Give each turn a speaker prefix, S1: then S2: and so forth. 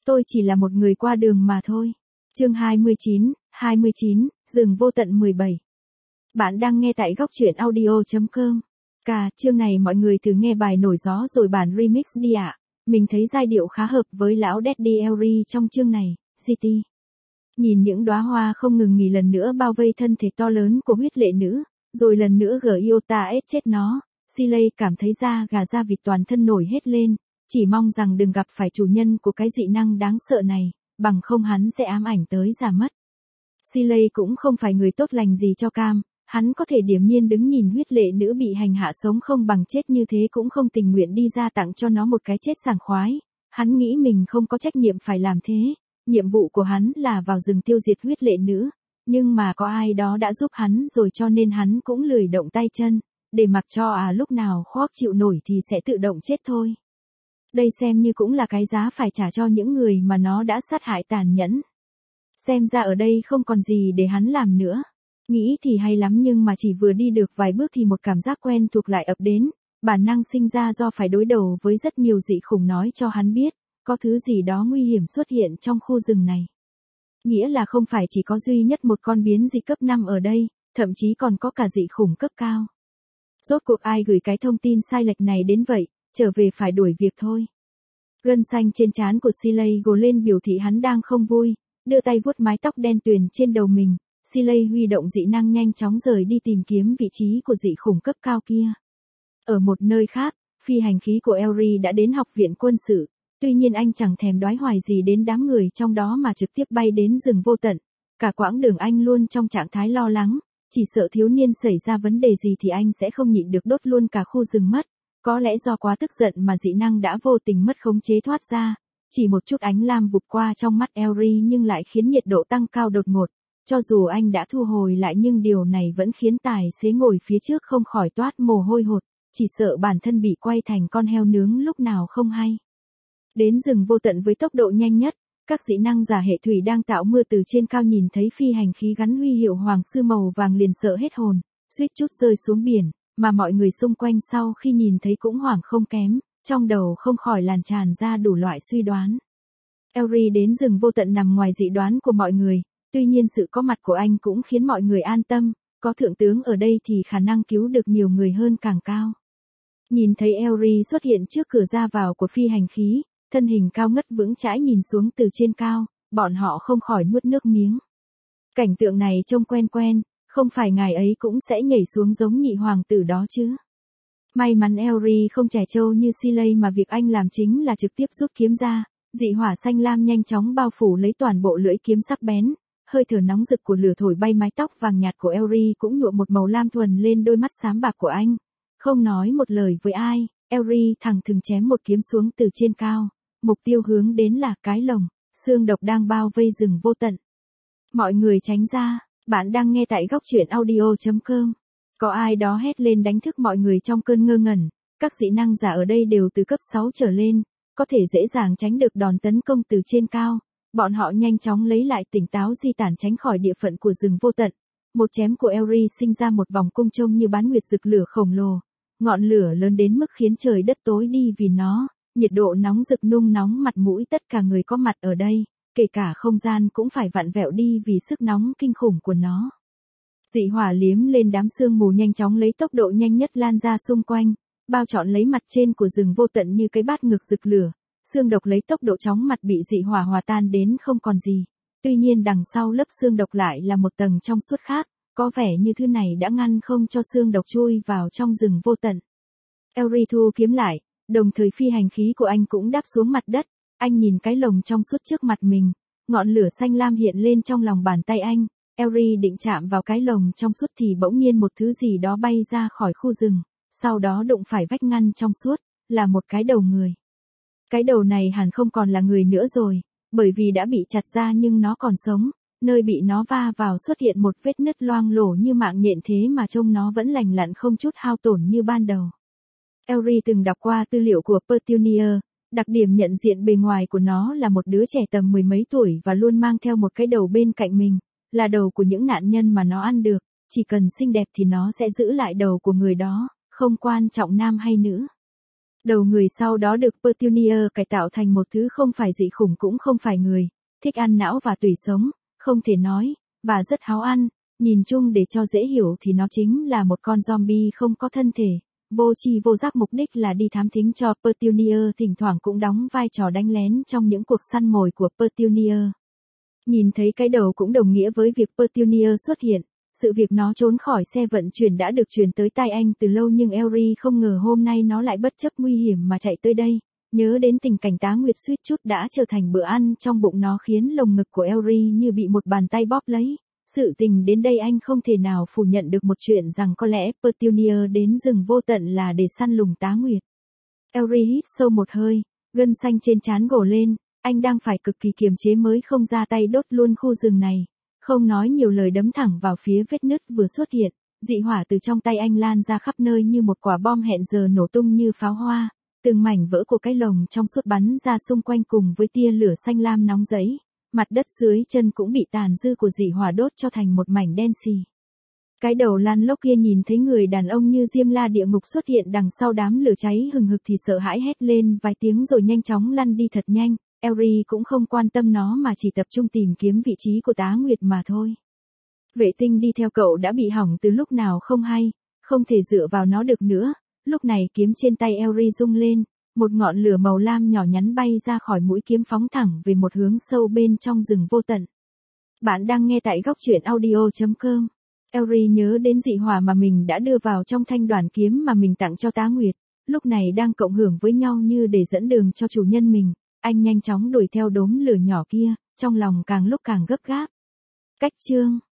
S1: Tôi chỉ là một người qua đường mà thôi. Chương 29, rừng vô tận 17. Bạn đang nghe tại góc truyện audio.com. Chương này mọi người thử nghe bài nổi gió rồi bản remix đi ạ. Mình thấy giai điệu khá hợp với lão Daddy Elry trong chương này, GT. Nhìn những đóa hoa không ngừng nghỉ lần nữa bao vây thân thể to lớn của huyết lệ nữ, rồi lần nữa Giota ết chết nó, Siley cảm thấy da gà da vịt toàn thân nổi hết lên, chỉ mong rằng đừng gặp phải chủ nhân của cái dị năng đáng sợ này, bằng không hắn sẽ ám ảnh tới già mất. Siley cũng không phải người tốt lành gì cho Cam, hắn có thể điềm nhiên đứng nhìn huyết lệ nữ bị hành hạ sống không bằng chết như thế cũng không tình nguyện đi ra tặng cho nó một cái chết sảng khoái. Hắn nghĩ mình không có trách nhiệm phải làm thế, nhiệm vụ của hắn là vào rừng tiêu diệt huyết lệ nữ, nhưng mà có ai đó đã giúp hắn rồi cho nên hắn cũng lười động tay chân, để mặc cho lúc nào khóc chịu nổi thì sẽ tự động chết thôi. Đây xem như cũng là cái giá phải trả cho những người mà nó đã sát hại tàn nhẫn. Xem ra ở đây không còn gì để hắn làm nữa. Nghĩ thì hay lắm nhưng mà chỉ vừa đi được vài bước thì một cảm giác quen thuộc lại ập đến, bản năng sinh ra do phải đối đầu với rất nhiều dị khủng nói cho hắn biết, có thứ gì đó nguy hiểm xuất hiện trong khu rừng này. Nghĩa là không phải chỉ có duy nhất một con biến dị cấp 5 ở đây, thậm chí còn có cả dị khủng cấp cao. Rốt cuộc ai gửi cái thông tin sai lệch này đến vậy, trở về phải đuổi việc thôi. Gân xanh trên trán của Siley gồ lên biểu thị hắn đang không vui, đưa tay vuốt mái tóc đen tuyền trên đầu mình, Siley huy động dị năng nhanh chóng rời đi tìm kiếm vị trí của dị khủng cấp cao kia. Ở một nơi khác, phi hành khí của Elry đã đến học viện quân sự, tuy nhiên anh chẳng thèm đoái hoài gì đến đám người trong đó mà trực tiếp bay đến rừng vô tận. Cả quãng đường anh luôn trong trạng thái lo lắng, chỉ sợ thiếu niên xảy ra vấn đề gì thì anh sẽ không nhịn được đốt luôn cả khu rừng mất. Có lẽ do quá tức giận mà dị năng đã vô tình mất khống chế thoát ra, chỉ một chút ánh lam vụt qua trong mắt Elry nhưng lại khiến nhiệt độ tăng cao đột ngột. Cho dù anh đã thu hồi lại nhưng điều này vẫn khiến tài xế ngồi phía trước không khỏi toát mồ hôi hột, chỉ sợ bản thân bị quay thành con heo nướng lúc nào không hay. Đến rừng vô tận với tốc độ nhanh nhất, các dị năng giả hệ thủy đang tạo mưa từ trên cao nhìn thấy phi hành khí gắn huy hiệu hoàng sư màu vàng liền sợ hết hồn, suýt chút rơi xuống biển, mà mọi người xung quanh sau khi nhìn thấy cũng hoảng không kém, trong đầu không khỏi lan tràn ra đủ loại suy đoán. Elry đến rừng vô tận nằm ngoài dự đoán của mọi người, tuy nhiên sự có mặt của anh cũng khiến mọi người an tâm, có thượng tướng ở đây thì khả năng cứu được nhiều người hơn càng cao. Nhìn thấy Elry xuất hiện trước cửa ra vào của phi hành khí, thân hình cao ngất vững chãi nhìn xuống từ trên cao, bọn họ không khỏi nuốt nước miếng. Cảnh tượng này trông quen quen, không phải ngài ấy cũng sẽ nhảy xuống giống nhị hoàng tử đó chứ. May mắn Elry không trẻ trâu như Siley mà việc anh làm chính là trực tiếp rút kiếm ra, dị hỏa xanh lam nhanh chóng bao phủ lấy toàn bộ lưỡi kiếm sắc bén, hơi thở nóng rực của lửa thổi bay mái tóc vàng nhạt của Elry cũng nhuộm một màu lam thuần lên đôi mắt xám bạc của anh. Không nói một lời với ai, Elry thẳng thừng chém một kiếm xuống từ trên cao, mục tiêu hướng đến là cái lồng, xương độc đang bao vây rừng vô tận. Mọi người tránh ra, bạn đang nghe tại góc truyện audio.com. Có ai đó hét lên đánh thức mọi người trong cơn ngơ ngẩn, các dị năng giả ở đây đều từ cấp 6 trở lên, có thể dễ dàng tránh được đòn tấn công từ trên cao. Bọn họ nhanh chóng lấy lại tỉnh táo di tản tránh khỏi địa phận của rừng vô tận. Một chém của Elry sinh ra một vòng cung trông như bán nguyệt rực lửa khổng lồ. Ngọn lửa lớn đến mức khiến trời đất tối đi vì nó, nhiệt độ nóng rực nung nóng mặt mũi tất cả người có mặt ở đây, kể cả không gian cũng phải vặn vẹo đi vì sức nóng kinh khủng của nó. Dị hỏa liếm lên đám sương mù nhanh chóng lấy tốc độ nhanh nhất lan ra xung quanh, bao trọn lấy mặt trên của rừng vô tận như cái bát ngược rực lửa. Xương độc lấy tốc độ chóng mặt bị dị hỏa hòa tan đến không còn gì. Tuy nhiên đằng sau lớp xương độc lại là một tầng trong suốt khác, có vẻ như thứ này đã ngăn không cho xương độc chui vào trong rừng vô tận. Elry thu kiếm lại, đồng thời phi hành khí của anh cũng đáp xuống mặt đất, anh nhìn cái lồng trong suốt trước mặt mình, ngọn lửa xanh lam hiện lên trong lòng bàn tay anh, Elry định chạm vào cái lồng trong suốt thì bỗng nhiên một thứ gì đó bay ra khỏi khu rừng, sau đó đụng phải vách ngăn trong suốt, là một cái đầu người. Cái đầu này hẳn không còn là người nữa rồi, bởi vì đã bị chặt ra nhưng nó còn sống, nơi bị nó va vào xuất hiện một vết nứt loang lổ như mạng nhện thế mà trông nó vẫn lành lặn không chút hao tổn như ban đầu. Elry từng đọc qua tư liệu của Petunia, đặc điểm nhận diện bề ngoài của nó là một đứa trẻ tầm mười mấy tuổi và luôn mang theo một cái đầu bên cạnh mình, là đầu của những nạn nhân mà nó ăn được, chỉ cần xinh đẹp thì nó sẽ giữ lại đầu của người đó, không quan trọng nam hay nữ. Đầu người sau đó được Petunia cải tạo thành một thứ không phải dị khủng cũng không phải người, thích ăn não và tủy sống, không thể nói, và rất háo ăn. Nhìn chung để cho dễ hiểu thì nó chính là một con zombie không có thân thể, vô tri vô giác, mục đích là đi thám thính cho Petunia, thỉnh thoảng cũng đóng vai trò đánh lén trong những cuộc săn mồi của Petunia. Nhìn thấy cái đầu cũng đồng nghĩa với việc Petunia xuất hiện. Sự việc nó trốn khỏi xe vận chuyển đã được truyền tới tai anh từ lâu, nhưng Elry không ngờ hôm nay nó lại bất chấp nguy hiểm mà chạy tới đây. Nhớ đến tình cảnh Tá Nguyệt suýt chút đã trở thành bữa ăn trong bụng nó khiến lồng ngực của Elry như bị một bàn tay bóp lấy. Sự tình đến đây anh không thể nào phủ nhận được một chuyện rằng có lẽ Petunia đến rừng vô tận là để săn lùng Tá Nguyệt. Elry hít sâu một hơi, gân xanh trên trán gổ lên, anh đang phải cực kỳ kiềm chế mới không ra tay đốt luôn khu rừng này. Không nói nhiều lời đấm thẳng vào phía vết nứt vừa xuất hiện, dị hỏa từ trong tay anh lan ra khắp nơi như một quả bom hẹn giờ nổ tung như pháo hoa. Từng mảnh vỡ của cái lồng trong suốt bắn ra xung quanh cùng với tia lửa xanh lam nóng rẫy. Mặt đất dưới chân cũng bị tàn dư của dị hỏa đốt cho thành một mảnh đen xì. Cái đầu lan lốc kia nhìn thấy người đàn ông như diêm la địa ngục xuất hiện đằng sau đám lửa cháy hừng hực thì sợ hãi hét lên vài tiếng rồi nhanh chóng lăn đi thật nhanh. Elry cũng không quan tâm nó mà chỉ tập trung tìm kiếm vị trí của Tá Nguyệt mà thôi. Vệ tinh đi theo cậu đã bị hỏng từ lúc nào không hay, không thể dựa vào nó được nữa. Lúc này kiếm trên tay Elry rung lên, một ngọn lửa màu lam nhỏ nhắn bay ra khỏi mũi kiếm phóng thẳng về một hướng sâu bên trong rừng vô tận. Bạn đang nghe tại góc truyện audio.com. Elry nhớ đến dị hỏa mà mình đã đưa vào trong thanh đoàn kiếm mà mình tặng cho Tá Nguyệt, lúc này đang cộng hưởng với nhau như để dẫn đường cho chủ nhân mình. Anh nhanh chóng đuổi theo đốm lửa nhỏ kia, trong lòng càng lúc càng gấp gáp. Cách chương